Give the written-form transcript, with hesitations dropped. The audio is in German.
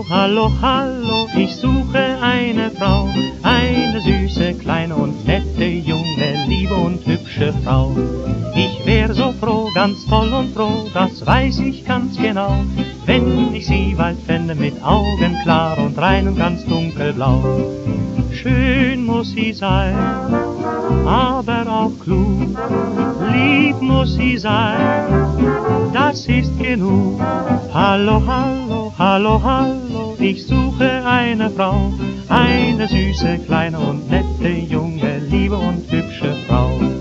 hallo, hallo, ich suche eine Frau, eine süße, kleine und nette, junge, liebe und hübsche Frau. Ich wär so froh, ganz toll und froh, das weiß ich ganz genau, wenn ich sie bald fände mit Augen klar und rein und ganz dunkelblau. Schön muss sie sein, aber auch klug, lieb muss sie sein, das ist genug. Hallo, hallo, hallo, hallo, ich suche eine Frau, eine süße, kleine und nette, junge, liebe und hübsche Frau.